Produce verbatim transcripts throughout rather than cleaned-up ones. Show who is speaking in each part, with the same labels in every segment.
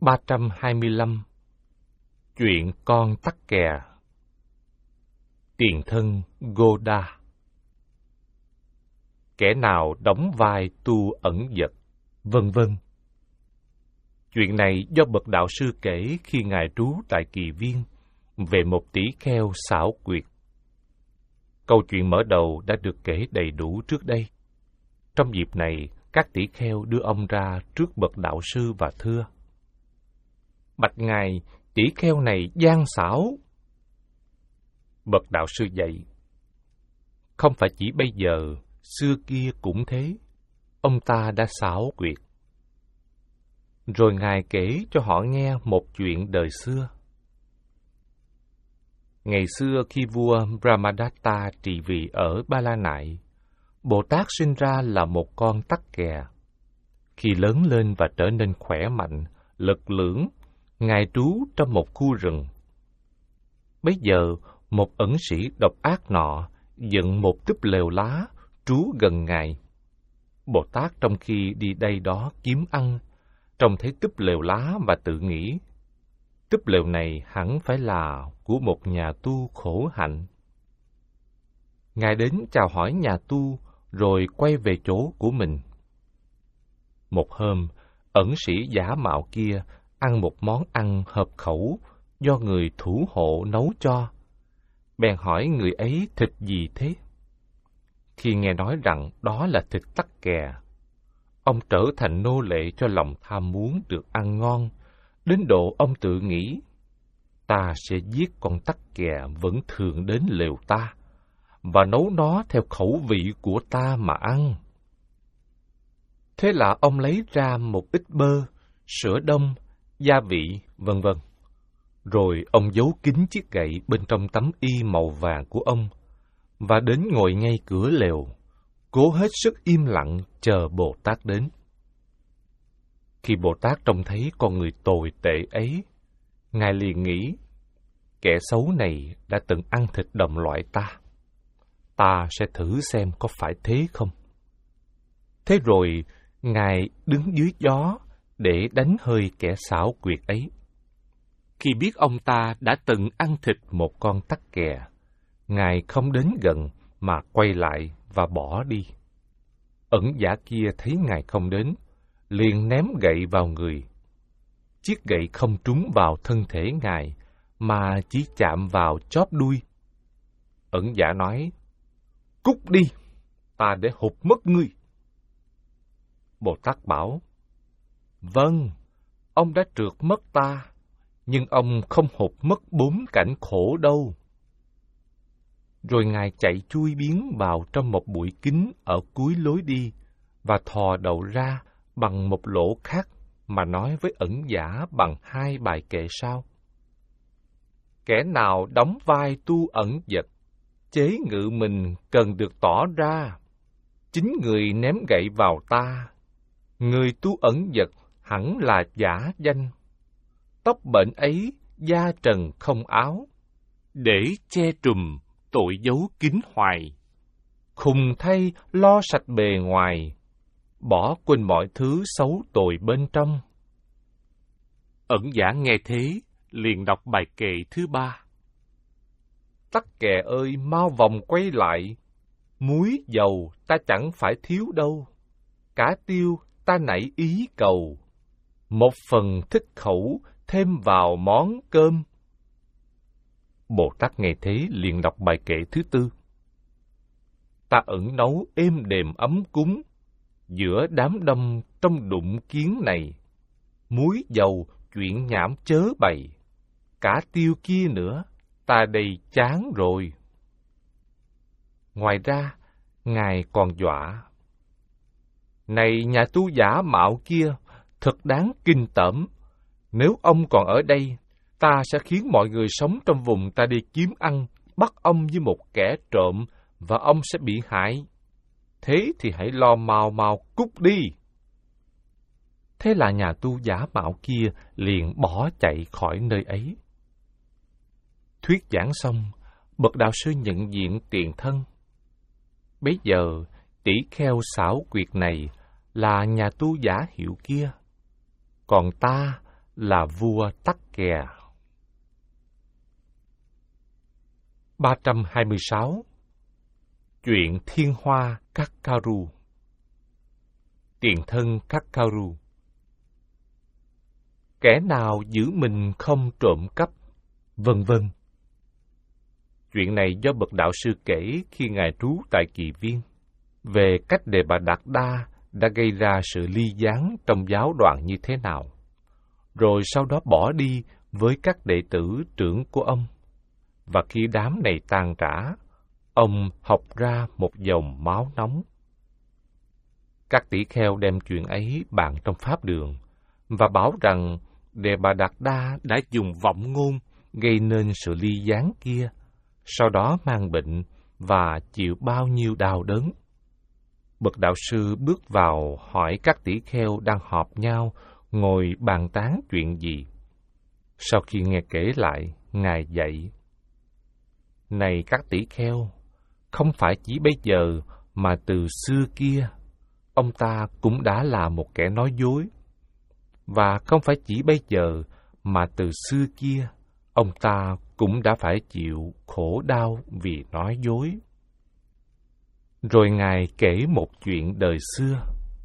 Speaker 1: ba trăm hai mươi lăm. Chuyện con tắc kè. Tiền thân Goda. Kẻ nào đóng vai tu ẩn dật, vân vân. Chuyện này do bậc đạo sư kể khi ngài trú tại Kỳ Viên về một tỷ kheo xảo quyệt. Câu chuyện mở đầu đã được kể đầy đủ trước đây. Trong dịp này, các tỷ kheo đưa ông ra trước bậc đạo sư và thưa: Bạch ngài, tỷ kheo này gian xảo. Bậc đạo sư dạy: Không phải chỉ bây giờ, xưa kia cũng thế. Ông ta đã xảo quyệt. Rồi ngài kể cho họ nghe một chuyện đời xưa. Ngày xưa khi vua Brahmadatta trị vì ở Ba La Nại, Bồ Tát sinh ra là một con tắc kè. Khi lớn lên và trở nên khỏe mạnh, lực lưỡng, ngài trú trong một khu rừng. Bấy giờ, một ẩn sĩ độc ác nọ dựng một túp lều lá trú gần ngài. Bồ Tát trong khi đi đây đó kiếm ăn, trông thấy túp lều lá và tự nghĩ: túp lều này hẳn phải là của một nhà tu khổ hạnh. Ngài đến chào hỏi nhà tu, rồi quay về chỗ của mình. Một hôm, ẩn sĩ giả mạo kia ăn một món ăn hợp khẩu do người thủ hộ nấu cho. Bèn hỏi người ấy thịt gì thế? Khi nghe nói rằng đó là thịt tắc kè, ông trở thành nô lệ cho lòng tham muốn được ăn ngon, đến độ ông tự nghĩ: ta sẽ giết con tắc kè vẫn thường đến lều ta, và nấu nó theo khẩu vị của ta mà ăn. Thế là ông lấy ra một ít bơ, sữa đông, gia vị, vân vân. Rồi ông giấu kín chiếc gậy bên trong tấm y màu vàng của ông, và đến ngồi ngay cửa lều, cố hết sức im lặng chờ Bồ Tát đến. Khi Bồ Tát trông thấy con người tồi tệ ấy, ngài liền nghĩ: kẻ xấu này đã từng ăn thịt đồng loại ta, ta sẽ thử xem có phải thế không. Thế rồi, ngài đứng dưới gió để đánh hơi kẻ xảo quyệt ấy. Khi biết ông ta đã từng ăn thịt một con tắc kè, ngài không đến gần mà quay lại và bỏ đi. Ẩn giả kia thấy ngài không đến, liền ném gậy vào người. Chiếc gậy không trúng vào thân thể ngài, mà chỉ chạm vào chóp đuôi. Ẩn giả nói: Cút đi, ta để hụt mất ngươi. Bồ Tát bảo: Vâng, ông đã trượt mất ta, nhưng ông không hụt mất bốn cảnh khổ đâu. Rồi ngài chạy chui biến vào trong một bụi kính ở cuối lối đi, và thò đầu ra bằng một lỗ khác mà nói với ẩn giả bằng hai bài kệ sau: Kẻ nào đóng vai tu ẩn dật, chế ngự mình cần được tỏ ra. Chính người ném gậy vào ta, người tu ẩn dật hẳn là giả danh. Tóc bệnh ấy da trần không áo, để che trùm tội dấu kín hoài. Khùng thay lo sạch bề ngoài, bỏ quên mọi thứ xấu tồi bên trong. Ẩn giả nghe thế, liền đọc bài kệ thứ ba: Tắc kè ơi, mau vòng quay lại, muối dầu ta chẳng phải thiếu đâu, cá tiêu ta nảy ý cầu, một phần thích khẩu thêm vào món cơm. Bồ Tát nghe thế liền đọc bài kệ thứ tư: Ta ẩn nấu êm đềm ấm cúng, giữa đám đông trong đụng kiến này, muối dầu chuyện nhảm chớ bày, cả tiêu kia nữa ta đầy chán rồi. Ngoài ra, ngài còn dọa: Này nhà tu giả mạo kia, thật đáng kinh tởm. Nếu ông còn ở đây, ta sẽ khiến mọi người sống trong vùng ta đi kiếm ăn, bắt ông như một kẻ trộm, và ông sẽ bị hại. Thế thì hãy lo mau mau cút đi. Thế là nhà tu giả mạo kia liền bỏ chạy khỏi nơi ấy. Thuyết giảng xong, bậc đạo sư nhận diện tiền thân. Bấy giờ, tỷ kheo xảo quyệt này là nhà tu giả hiệu kia, còn ta là vua Tắc Kè. ba trăm hai mươi sáu. Chuyện Thiên Hoa Kakkaru. Tiền thân Kakkaru. Kẻ nào giữ mình không trộm cắp, vân vân. Chuyện này do bậc đạo sư kể khi ngài trú tại Kỳ Viên, về cách Đề Bà Đạt Đa đã gây ra sự ly gián trong giáo đoàn như thế nào, rồi sau đó bỏ đi với các đệ tử trưởng của ông. Và khi đám này tan rã, ông học ra một dòng máu nóng. Các tỷ kheo đem chuyện ấy bàn trong pháp đường, và bảo rằng Đề Bà Đạt Đa đã dùng vọng ngôn gây nên sự ly gián kia, sau đó mang bệnh và chịu bao nhiêu đau đớn. Bậc đạo sư bước vào hỏi các tỷ kheo đang họp nhau ngồi bàn tán chuyện gì. Sau khi nghe kể lại, ngài dạy: Này các tỷ kheo, không phải chỉ bây giờ mà từ xưa kia, ông ta cũng đã là một kẻ nói dối. Và không phải chỉ bây giờ mà từ xưa kia, ông ta cũng đã phải chịu khổ đau vì nói dối. Rồi ngài kể một chuyện đời xưa.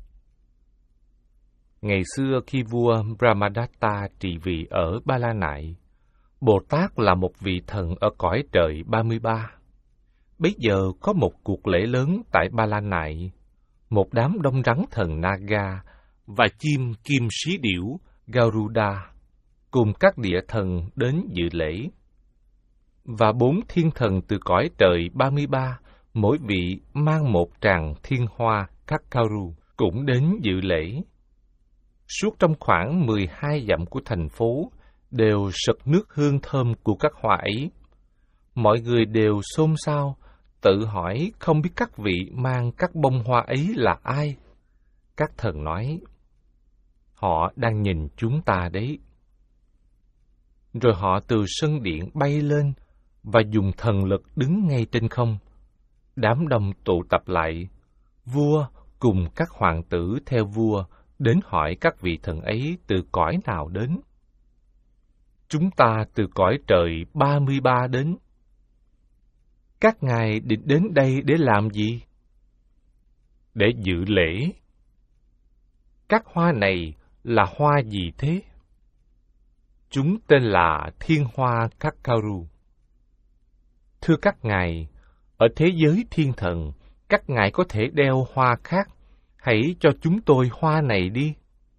Speaker 1: Ngày xưa khi vua Brahmadatta trị vì ở Ba La Nại, Bồ Tát là một vị thần ở cõi trời ba mươi ba. Bấy giờ có một cuộc lễ lớn tại Ba La Nại. Một đám đông rắn thần Naga và chim kim sĩ điểu Garuda cùng các địa thần đến dự lễ. Và bốn thiên thần từ cõi trời ba mươi ba, mỗi vị mang một tràng thiên hoa Kakkaru, cũng đến dự lễ. Suốt trong khoảng mười hai dặm của thành phố đều sực nước hương thơm của các hoa ấy. Mọi người đều xôn xao, tự hỏi không biết các vị mang các bông hoa ấy là ai. Các thần nói: Họ đang nhìn chúng ta đấy. Rồi họ từ sân điện bay lên và dùng thần lực đứng ngay trên không. Đám đông tụ tập lại. Vua cùng các hoàng tử theo vua đến hỏi các vị thần ấy từ cõi nào đến. Chúng ta từ cõi trời ba mươi ba đến. Các ngài định đến đây để làm gì? Để dự lễ. Các hoa này là hoa gì thế? Chúng tên là Thiên Hoa Kakkaru. Thưa các ngài, ở thế giới thiên thần, các ngài có thể đeo hoa khác, hãy cho chúng tôi hoa này đi.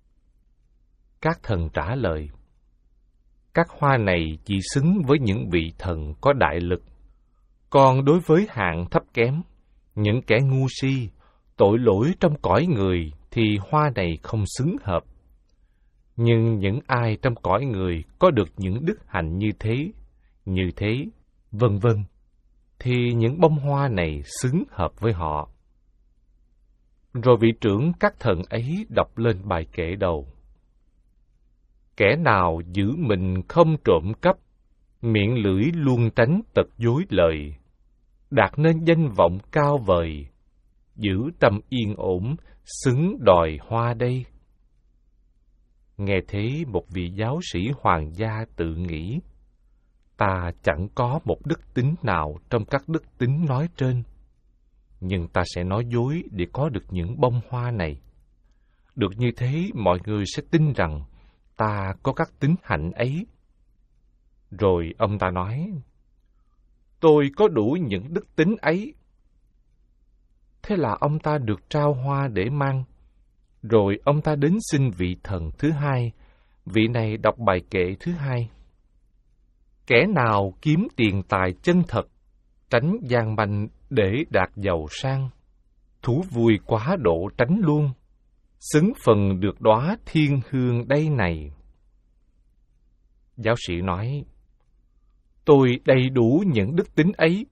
Speaker 1: Các thần trả lời: Các hoa này chỉ xứng với những vị thần có đại lực. Còn đối với hạng thấp kém, những kẻ ngu si, tội lỗi trong cõi người thì hoa này không xứng hợp. Nhưng những ai trong cõi người có được những đức hạnh như thế, như thế, vân vân, thì những bông hoa này xứng hợp với họ. Rồi vị trưởng các thần ấy đọc lên bài kệ đầu. Kẻ nào giữ mình không trộm cắp, miệng lưỡi luôn tránh tật dối lời, đạt nên danh vọng cao vời, giữ tâm yên ổn, xứng đòi hoa đây. Nghe thế, một vị giáo sĩ hoàng gia tự nghĩ: Ta chẳng có một đức tính nào trong các đức tính nói trên, nhưng ta sẽ nói dối để có được những bông hoa này. Được như thế, mọi người sẽ tin rằng ta có các tính hạnh ấy. Rồi ông ta nói: Tôi có đủ những đức tính ấy. Thế là ông ta được trao hoa để mang. Rồi ông ta đến xin vị thần thứ hai. Vị này đọc bài kệ thứ hai. Kẻ nào kiếm tiền tài chân thật, tránh gian manh để đạt giàu sang, thú vui quá độ tránh luôn, xứng phần được đóa thiên hương đây này. Giáo sĩ nói: Tôi đầy đủ những đức tính ấy.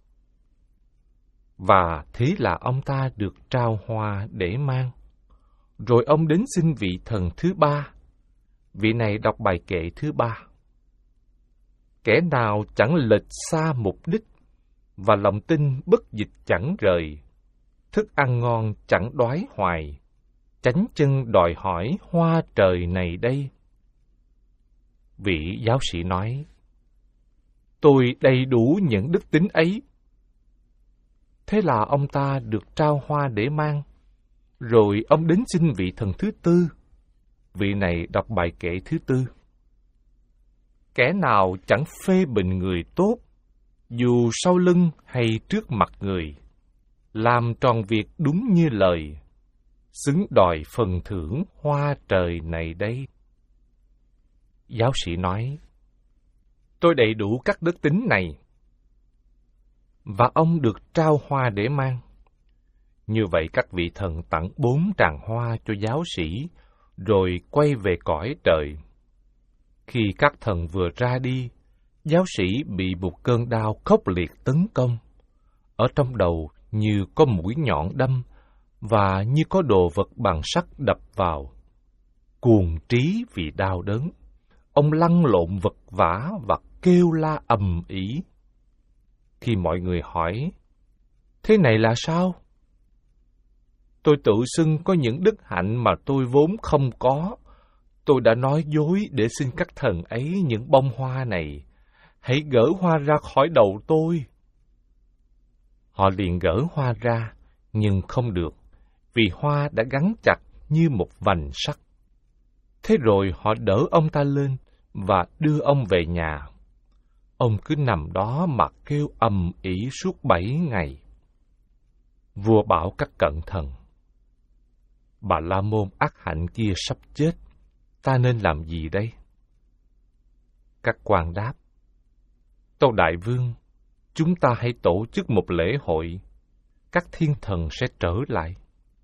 Speaker 1: Và thế là ông ta được trao hoa để mang. Rồi ông đến xin vị thần thứ ba. Vị này đọc bài kệ thứ ba. Kẻ nào chẳng lệch xa mục đích, và lòng tin bất dịch chẳng rời, thức ăn ngon chẳng đói hoài, chánh chân đòi hỏi hoa trời này đây. Vị giáo sĩ nói, tôi đầy đủ những đức tính ấy. Thế là ông ta được trao hoa để mang, rồi ông đến xin vị thần thứ tư. Vị này đọc bài kệ thứ tư. Kẻ nào chẳng phê bình người tốt, dù sau lưng hay trước mặt người, làm tròn việc đúng như lời, xứng đòi phần thưởng hoa trời này đây. Giáo sĩ nói, tôi đầy đủ các đức tính này. Và ông được trao hoa để mang. Như vậy các vị thần tặng bốn tràng hoa cho giáo sĩ, rồi quay về cõi trời. Khi các thần vừa ra đi, giáo sĩ bị một cơn đau khốc liệt tấn công. Ở trong đầu như có mũi nhọn đâm, và như có đồ vật bằng sắt đập vào. Cuồng trí vì đau đớn, ông lăn lộn vật vã và kêu la ầm ĩ. Khi mọi người hỏi, thế này là sao? Tôi tự xưng có những đức hạnh mà tôi vốn không có. Tôi đã nói dối để xin các thần ấy những bông hoa này. Hãy gỡ hoa ra khỏi đầu tôi. Họ liền gỡ hoa ra, nhưng không được, vì hoa đã gắn chặt như một vành sắt. Thế rồi họ đỡ ông ta lên và đưa ông về nhà. Ông cứ nằm đó mà kêu ầm ĩ suốt bảy ngày. Vua bảo các cận thần, Bà La Môn ác hạnh kia sắp chết, ta nên làm gì đây? Các quan đáp, tâu đại vương, chúng ta hãy tổ chức một lễ hội, các thiên thần sẽ trở lại.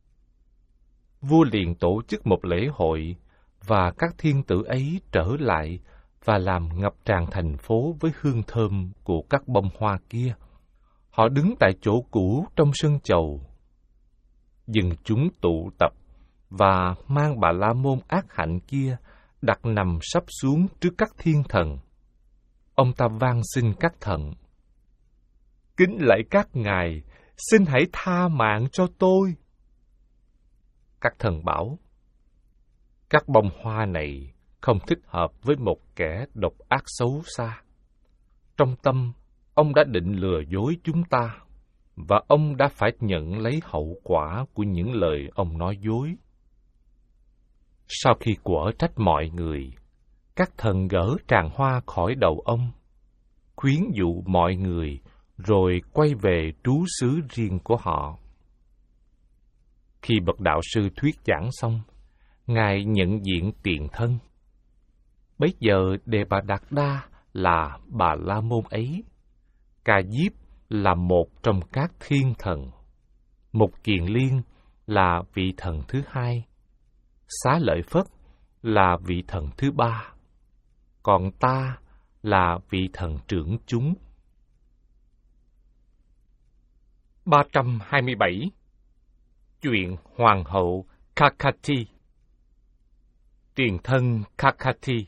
Speaker 1: Vua liền tổ chức một lễ hội, và các thiên tử ấy trở lại và làm ngập tràn thành phố với hương thơm của các bông hoa kia. Họ đứng tại chỗ cũ trong sân chầu. Dân chúng tụ tập và mang Bà La Môn ác hạnh kia đặt nằm sắp xuống trước các thiên thần. Ông ta van xin các thần, kính lạy các ngài, xin hãy tha mạng cho tôi. Các thần bảo, các bông hoa này không thích hợp với một kẻ độc ác xấu xa. Trong tâm, ông đã định lừa dối chúng ta, và ông đã phải nhận lấy hậu quả của những lời ông nói dối. Sau khi quở trách mọi người, các thần gỡ tràng hoa khỏi đầu ông, khuyến dụ mọi người, rồi quay về trú xứ riêng của họ. Khi bậc đạo sư thuyết giảng xong, Ngài nhận diện tiền thân. Bấy giờ Đề Bà Đạt Đa là Bà La Môn ấy, Ca Diếp là một trong các thiên thần, Mục Kiền Liên là vị thần thứ hai, Xá Lợi Phất là vị thần thứ ba, còn ta là vị thần trưởng chúng. ba trăm hai mươi bảy. Chuyện Hoàng hậu Kakati. Tiền thân Kakati.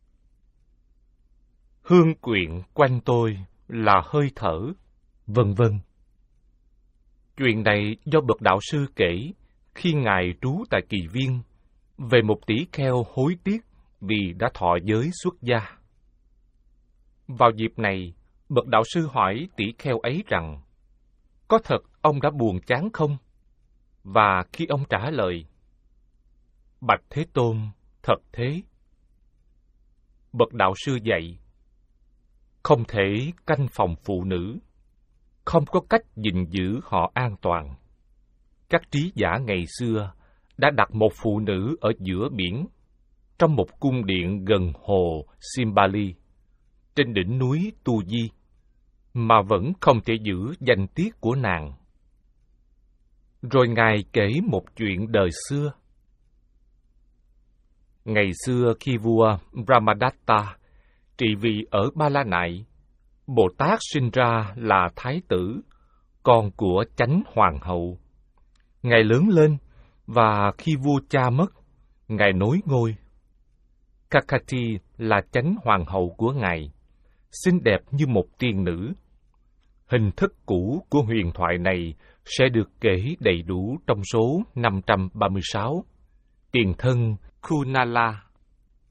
Speaker 1: Hương quyện quanh tôi là hơi thở, vân vân. Chuyện này do bậc đạo sư kể khi Ngài trú tại Kỳ Viên về một tỷ kheo hối tiếc vì đã thọ giới xuất gia. Vào dịp này, bậc đạo sư hỏi tỷ kheo ấy rằng, có thật ông đã buồn chán không? Và khi ông trả lời, bạch Thế Tôn, thật thế. Bậc đạo sư dạy, không thể canh phòng phụ nữ, không có cách gìn giữ họ an toàn. Các trí giả ngày xưa đã đặt một phụ nữ ở giữa biển, trong một cung điện gần hồ Simbali, trên đỉnh núi Tu Di, mà vẫn không thể giữ danh tiết của nàng. Rồi Ngài kể một chuyện đời xưa. Ngày xưa khi vua Brahmadatta trị vì ở Ba La Nại, Bồ Tát sinh ra là Thái tử, con của Chánh Hoàng hậu. Ngài lớn lên, và khi vua cha mất, Ngài nối ngôi. Kakati là Chánh Hoàng hậu của Ngài, xinh đẹp như một tiên nữ. Hình thức cũ của huyền thoại này sẽ được kể đầy đủ trong số năm trăm ba mươi sáu. Tiền thân Kunala.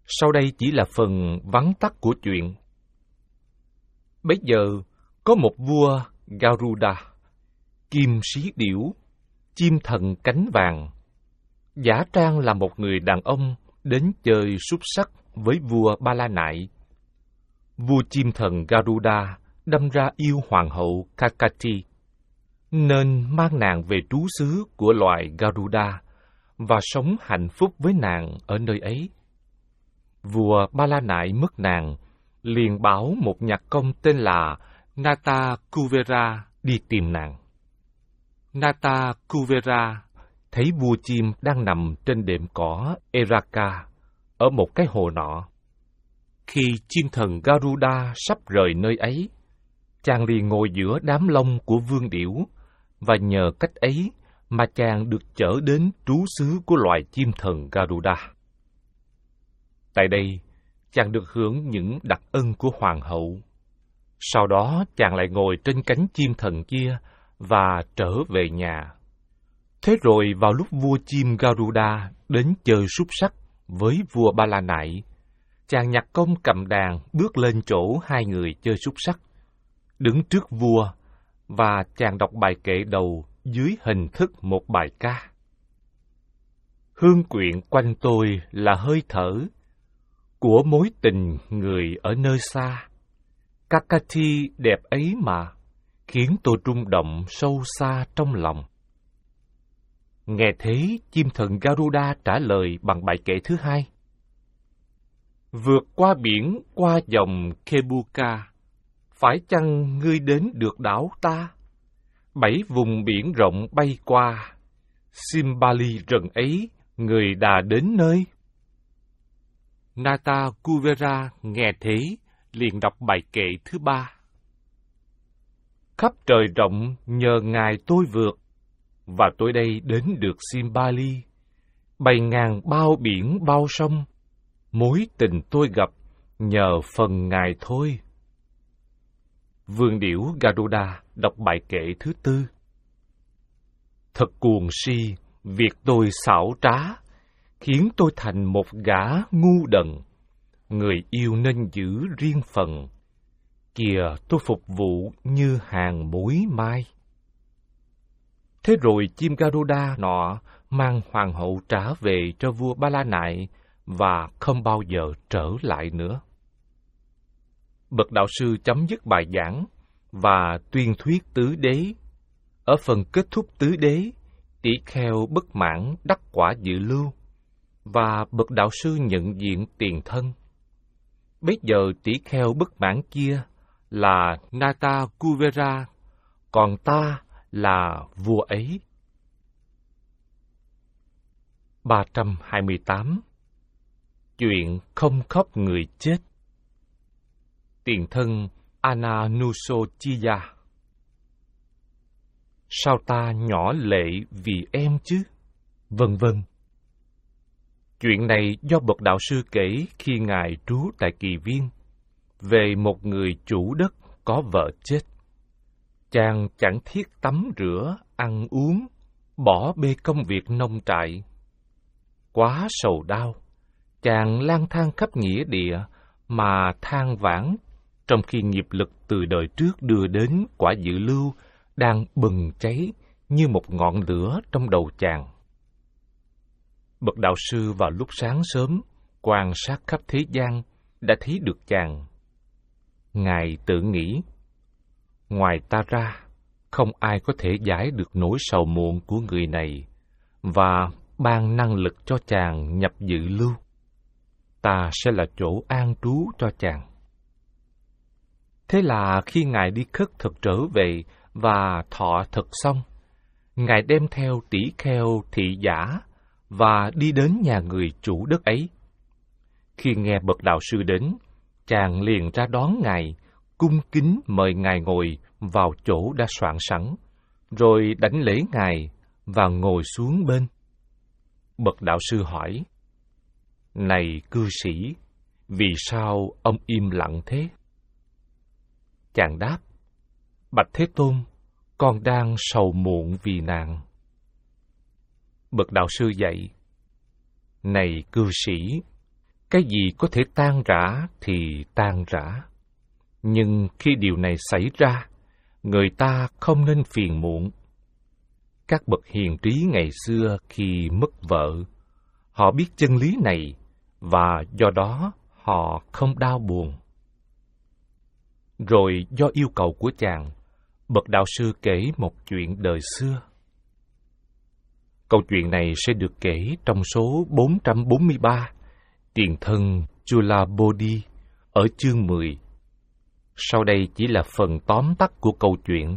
Speaker 1: Sau đây chỉ là phần vắn tắt của chuyện. Bấy giờ, có một vua Garuda, kim sĩ điểu, chim thần cánh vàng, giả trang là một người đàn ông đến chơi xúc xắc với vua Ba La Nại. Vua chim thần Garuda đâm ra yêu hoàng hậu Kakati, nên mang nàng về trú xứ của loài Garuda và sống hạnh phúc với nàng ở nơi ấy. Vua Ba La Nại mất nàng, liền bảo một nhạc công tên là Nata Kuvera đi tìm nàng. Nata Kuvera thấy vua chim đang nằm trên đệm cỏ Eraka ở một cái hồ nọ. Khi chim thần Garuda sắp rời nơi ấy, chàng liền ngồi giữa đám lông của vương điểu, và nhờ cách ấy mà chàng được chở đến trú xứ của loài chim thần Garuda. Tại đây, chàng được hưởng những đặc ân của hoàng hậu. Sau đó chàng lại ngồi trên cánh chim thần kia và trở về nhà. Thế rồi vào lúc vua chim Garuda đến chơi xúc xắc với vua Ba La Nại, chàng nhạc công cầm đàn bước lên chỗ hai người chơi xúc xắc, đứng trước vua, và chàng đọc bài kệ đầu dưới hình thức một bài ca. Hương quyện quanh tôi là hơi thở của mối tình người ở nơi xa. Kakati đẹp ấy mà, khiến tôi rung động sâu xa trong lòng. Nghe thế, chim thần Garuda trả lời bằng bài kệ thứ hai. Vượt qua biển, qua dòng Kebuka, phải chăng ngươi đến được đảo ta? Bảy vùng biển rộng bay qua, Simbali rừng ấy, người đã đến nơi. Nata Kuvera nghe thế, liền đọc bài kệ thứ ba. Khắp trời rộng nhờ ngài tôi vượt, và tôi đây đến được Simbali. Bày ngàn bao biển bao sông, mối tình tôi gặp nhờ phần ngài thôi. Vương điểu Garuda đọc bài kệ thứ tư. Thật cuồng si, việc tôi xảo trá, khiến tôi thành một gã ngu đần. Người yêu nên giữ riêng phần, kìa tôi phục vụ như hàng mối mai. Thế rồi chim Garuda nọ mang hoàng hậu trả về cho vua Ba La Nại và không bao giờ trở lại nữa. Bậc đạo sư chấm dứt bài giảng và tuyên thuyết tứ đế. Ở phần kết thúc tứ đế, tỷ kheo bất mãn đắc quả dự lưu, và bậc đạo sư nhận diện tiền thân. Bây giờ tỷ kheo bất mãn kia là Nata Kuvera, còn ta là vua ấy. ba trăm hai mươi tám. Chuyện không khóc người chết. Tiền thân Ananusochiya. Sao ta nhỏ lệ vì em chứ? Vân vân. Chuyện này do bậc đạo sư kể khi ngài trú tại Kỳ Viên, về một người chủ đất có vợ chết. Chàng chẳng thiết tắm rửa, ăn uống, bỏ bê công việc nông trại. Quá sầu đau, chàng lang thang khắp nghĩa địa mà than vãn, trong khi nghiệp lực từ đời trước đưa đến quả dự lưu đang bừng cháy như một ngọn lửa trong đầu chàng. Bậc đạo sư vào lúc sáng sớm quan sát khắp thế gian đã thấy được chàng. Ngài tự nghĩ, ngoài ta ra, không ai có thể giải được nỗi sầu muộn của người này, và ban năng lực cho chàng nhập dự lưu. Ta sẽ là chỗ an trú cho chàng. Thế là khi ngài đi khất thực trở về và thọ thực xong, ngài đem theo tỷ kheo thị giả và đi đến nhà người chủ đất ấy. Khi nghe bậc đạo sư đến, chàng liền ra đón ngài, cung kính mời ngài ngồi vào chỗ đã soạn sẵn, rồi đảnh lễ ngài và ngồi xuống bên. Bậc đạo sư hỏi, này cư sĩ, vì sao ông im lặng thế? Chàng đáp, bạch Thế Tôn, con đang sầu muộn vì nàng. Bậc đạo sư dạy, này cư sĩ, Cái gì có thể tan rã thì tan rã. Nhưng khi điều này xảy ra, người ta không nên phiền muộn. Các bậc hiền trí ngày xưa khi mất vợ, họ biết chân lý này và do đó họ không đau buồn. Rồi do yêu cầu của chàng, bậc đạo sư kể một chuyện đời xưa. Câu chuyện này sẽ được kể trong số bốn trăm bốn mươi ba, Tiền thân Chula Bodhi, ở chương mười. Sau đây chỉ là phần tóm tắt của câu chuyện.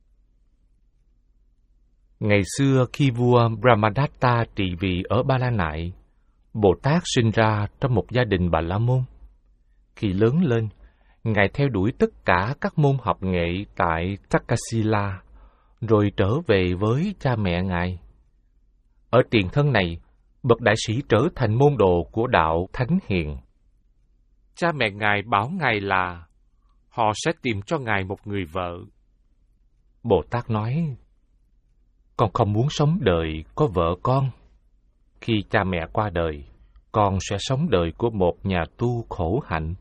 Speaker 1: Ngày xưa khi vua Brahmadatta trị vì ở Ba La Nại, Bồ Tát sinh ra trong một gia đình Bà La Môn. Khi lớn lên, Ngài theo đuổi tất cả các môn học nghệ tại Takasila, rồi trở về với cha mẹ Ngài. Ở tiền thân này, bậc đại sĩ trở thành môn đồ của đạo Thánh Hiền. Cha mẹ Ngài bảo Ngài là họ sẽ tìm cho Ngài một người vợ. Bồ Tát nói, con không muốn sống đời có vợ con. Khi cha mẹ qua đời, con sẽ sống đời của một nhà tu khổ hạnh.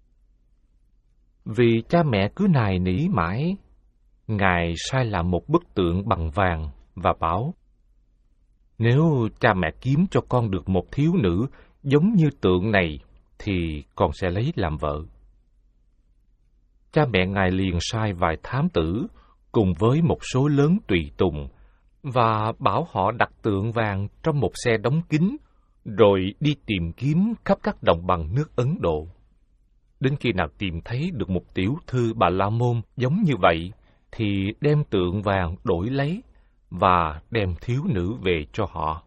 Speaker 1: Vì cha mẹ cứ nài nỉ mãi, Ngài sai làm một bức tượng bằng vàng và bảo, nếu cha mẹ kiếm cho con được một thiếu nữ giống như tượng này, thì con sẽ lấy làm vợ. Cha mẹ Ngài liền sai vài thám tử cùng với một số lớn tùy tùng và bảo họ đặt tượng vàng trong một xe đóng kín, rồi đi tìm kiếm khắp các đồng bằng nước Ấn Độ. Đến khi nào tìm thấy được một tiểu thư Bà La Môn giống như vậy, thì đem tượng vàng đổi lấy và đem thiếu nữ về cho họ.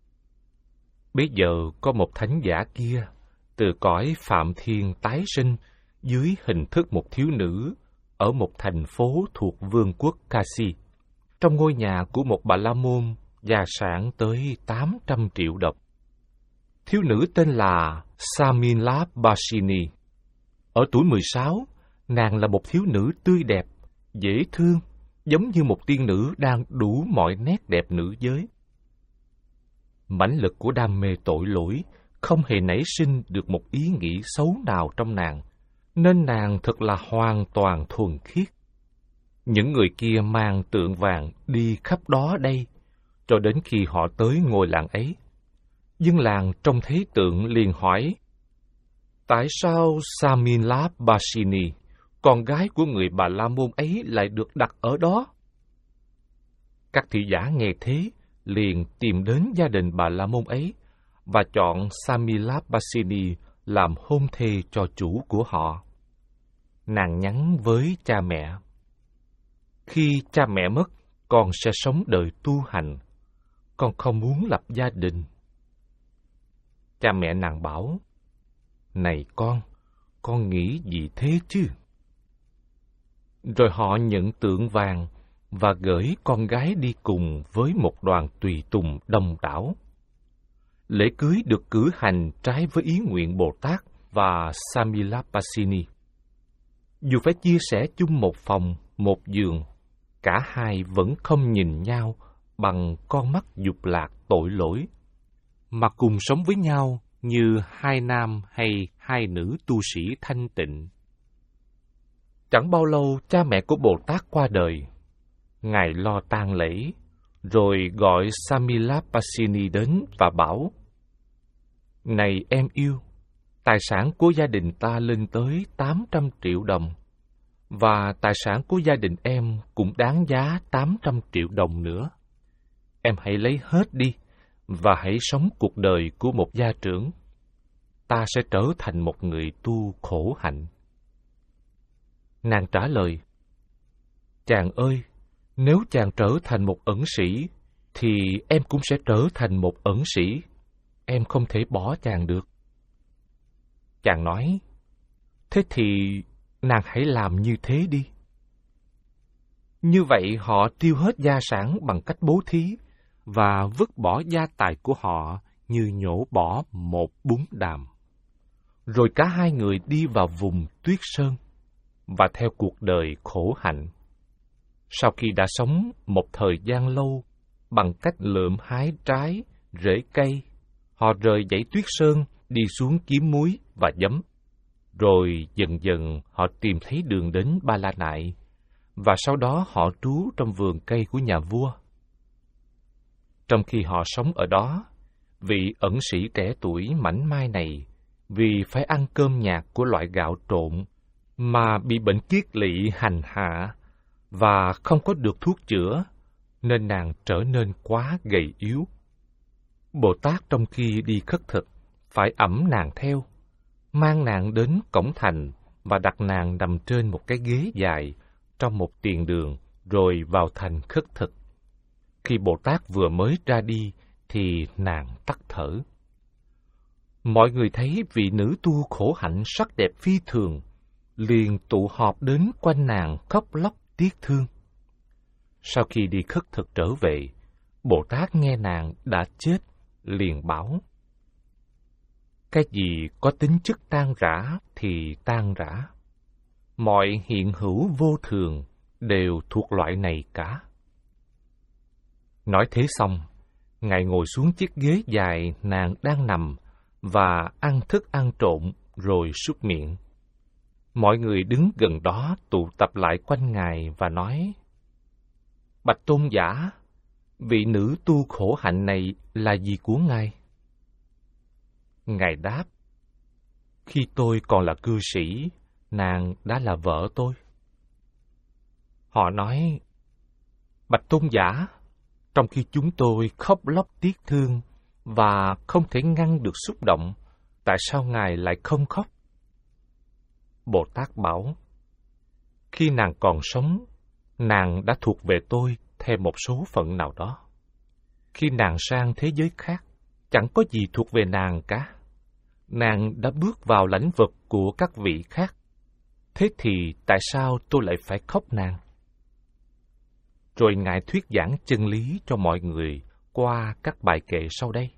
Speaker 1: Bây giờ có một thánh giả kia, từ cõi Phạm Thiên tái sinh dưới hình thức một thiếu nữ ở một thành phố thuộc vương quốc Kashi, trong ngôi nhà của một Bà La Môn gia sản tới tám trăm triệu đồng. Thiếu nữ tên là Samilabhasini. Ở tuổi mười sáu, nàng là một thiếu nữ tươi đẹp, dễ thương, giống như một tiên nữ đang đủ mọi nét đẹp nữ giới. Mãnh lực của đam mê tội lỗi không hề nảy sinh được một ý nghĩ xấu nào trong nàng, nên nàng thật là hoàn toàn thuần khiết. Những người kia mang tượng vàng đi khắp đó đây, cho đến khi họ tới ngôi làng ấy. Dân làng trông thấy tượng liền hỏi, tại sao Samilabhasini, con gái của người Bà La Môn ấy, lại được đặt ở đó? Các thị giả nghe thế liền tìm đến gia đình Bà La Môn ấy và chọn Samilabhasini làm hôn thê cho chủ của họ. Nàng nhắn với cha mẹ, khi cha mẹ mất, con sẽ sống đời tu hành. Con không muốn lập gia đình. Cha mẹ nàng bảo, này con, con nghĩ gì thế chứ? Rồi họ nhận tượng vàng và gửi con gái đi cùng với một đoàn tùy tùng đông đảo. Lễ cưới được cử hành trái với ý nguyện Bồ Tát và Samilabhasini. Dù phải chia sẻ chung một phòng, một giường, cả hai vẫn không nhìn nhau bằng con mắt dục lạc tội lỗi, mà cùng sống với nhau như hai nam hay hai nữ tu sĩ thanh tịnh. Chẳng bao lâu, cha mẹ của Bồ Tát qua đời. Ngài lo tang lễ, rồi gọi Samilabhasini đến và bảo, này em yêu, tài sản của gia đình ta lên tới tám trăm triệu đồng, và tài sản của gia đình em cũng đáng giá tám trăm triệu đồng nữa. Em hãy lấy hết đi, và hãy sống cuộc đời của một gia trưởng. Ta sẽ trở thành một người tu khổ hạnh. Nàng trả lời, chàng ơi, nếu chàng trở thành một ẩn sĩ, thì em cũng sẽ trở thành một ẩn sĩ. Em không thể bỏ chàng được. Chàng nói, thế thì nàng hãy làm như thế đi. Như vậy họ tiêu hết gia sản bằng cách bố thí, và vứt bỏ gia tài của họ như nhổ bỏ một bún đàm. Rồi cả hai người đi vào vùng tuyết sơn, và theo cuộc đời khổ hạnh. Sau khi đã sống một thời gian lâu bằng cách lượm hái trái, rễ cây, họ rời dãy tuyết sơn đi xuống kiếm muối và giấm. Rồi dần dần họ tìm thấy đường đến Ba La Nại, và sau đó họ trú trong vườn cây của nhà vua. Trong khi họ sống ở đó, vị ẩn sĩ trẻ tuổi mảnh mai này, vì phải ăn cơm nhạt của loại gạo trộn, mà bị bệnh kiết lỵ hành hạ, và không có được thuốc chữa, nên nàng trở nên quá gầy yếu. Bồ Tát trong khi đi khất thực, phải ẵm nàng theo, mang nàng đến cổng thành và đặt nàng nằm trên một cái ghế dài trong một tiền đường, rồi vào thành khất thực. Khi Bồ Tát vừa mới ra đi, thì nàng tắt thở. Mọi người thấy vị nữ tu khổ hạnh sắc đẹp phi thường, liền tụ họp đến quanh nàng khóc lóc tiếc thương. Sau khi đi khất thực trở về, Bồ Tát nghe nàng đã chết, liền bảo: cái gì có tính chất tan rã thì tan rã. Mọi hiện hữu vô thường đều thuộc loại này cả. Nói thế xong, Ngài ngồi xuống chiếc ghế dài nàng đang nằm và ăn thức ăn trộn rồi súc miệng. Mọi người đứng gần đó tụ tập lại quanh Ngài và nói: Bạch tôn giả, vị nữ tu khổ hạnh này là gì của Ngài? Ngài đáp: khi tôi còn là cư sĩ, nàng đã là vợ tôi. Họ nói: Bạch tôn giả, trong khi chúng tôi khóc lóc tiếc thương và không thể ngăn được xúc động, tại sao Ngài lại không khóc? Bồ Tát bảo: khi nàng còn sống, nàng đã thuộc về tôi theo một số phận nào đó. Khi nàng sang thế giới khác, chẳng có gì thuộc về nàng cả. Nàng đã bước vào lãnh vực của các vị khác. Thế thì tại sao tôi lại phải khóc nàng? Rồi Ngài thuyết giảng chân lý cho mọi người qua các bài kệ sau đây.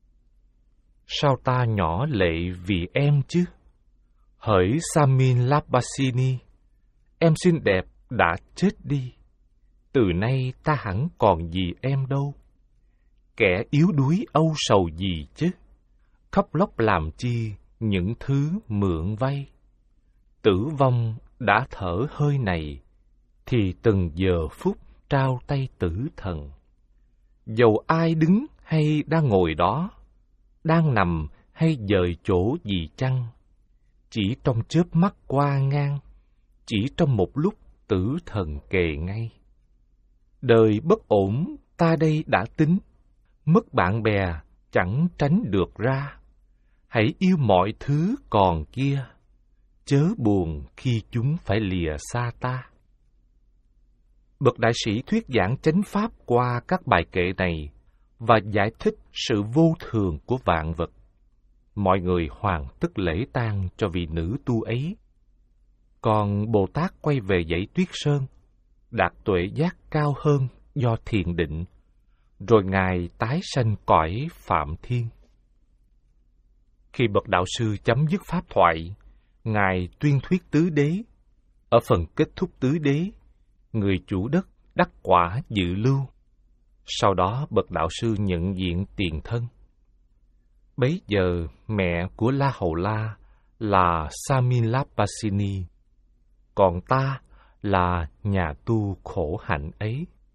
Speaker 1: Sao ta nhỏ lệ vì em chứ? Hỡi Samin Lapasini, em xinh đẹp đã chết đi. Từ nay ta hẳn còn gì em đâu. Kẻ yếu đuối âu sầu gì chứ? Khóc lóc làm chi những thứ mượn vay. Tử vong đã thở hơi này, thì từng giờ phút trao tay tử thần. Dầu ai đứng hay đang ngồi đó, đang nằm hay dời chỗ gì chăng, chỉ trong chớp mắt qua ngang, chỉ trong một lúc tử thần kề ngay. Đời bất ổn ta đây đã tính, mất bạn bè chẳng tránh được ra. Hãy yêu mọi thứ còn kia, chớ buồn khi chúng phải lìa xa ta. Bậc đại sĩ thuyết giảng chánh pháp qua các bài kệ này và giải thích sự vô thường của vạn vật. Mọi người hoàn tất lễ tang cho vị nữ tu ấy. Còn Bồ Tát quay về dãy Tuyết Sơn, đạt tuệ giác cao hơn do thiền định, rồi Ngài tái sanh cõi Phạm Thiên. Khi bậc đạo sư chấm dứt pháp thoại, Ngài tuyên thuyết tứ đế. Ở phần kết thúc tứ đế, người chủ đất đắc quả dự lưu. Sau đó bậc đạo sư nhận diện tiền thân. Bấy giờ mẹ của La Hầu La là Saminlapasini, còn ta là nhà tu khổ hạnh ấy.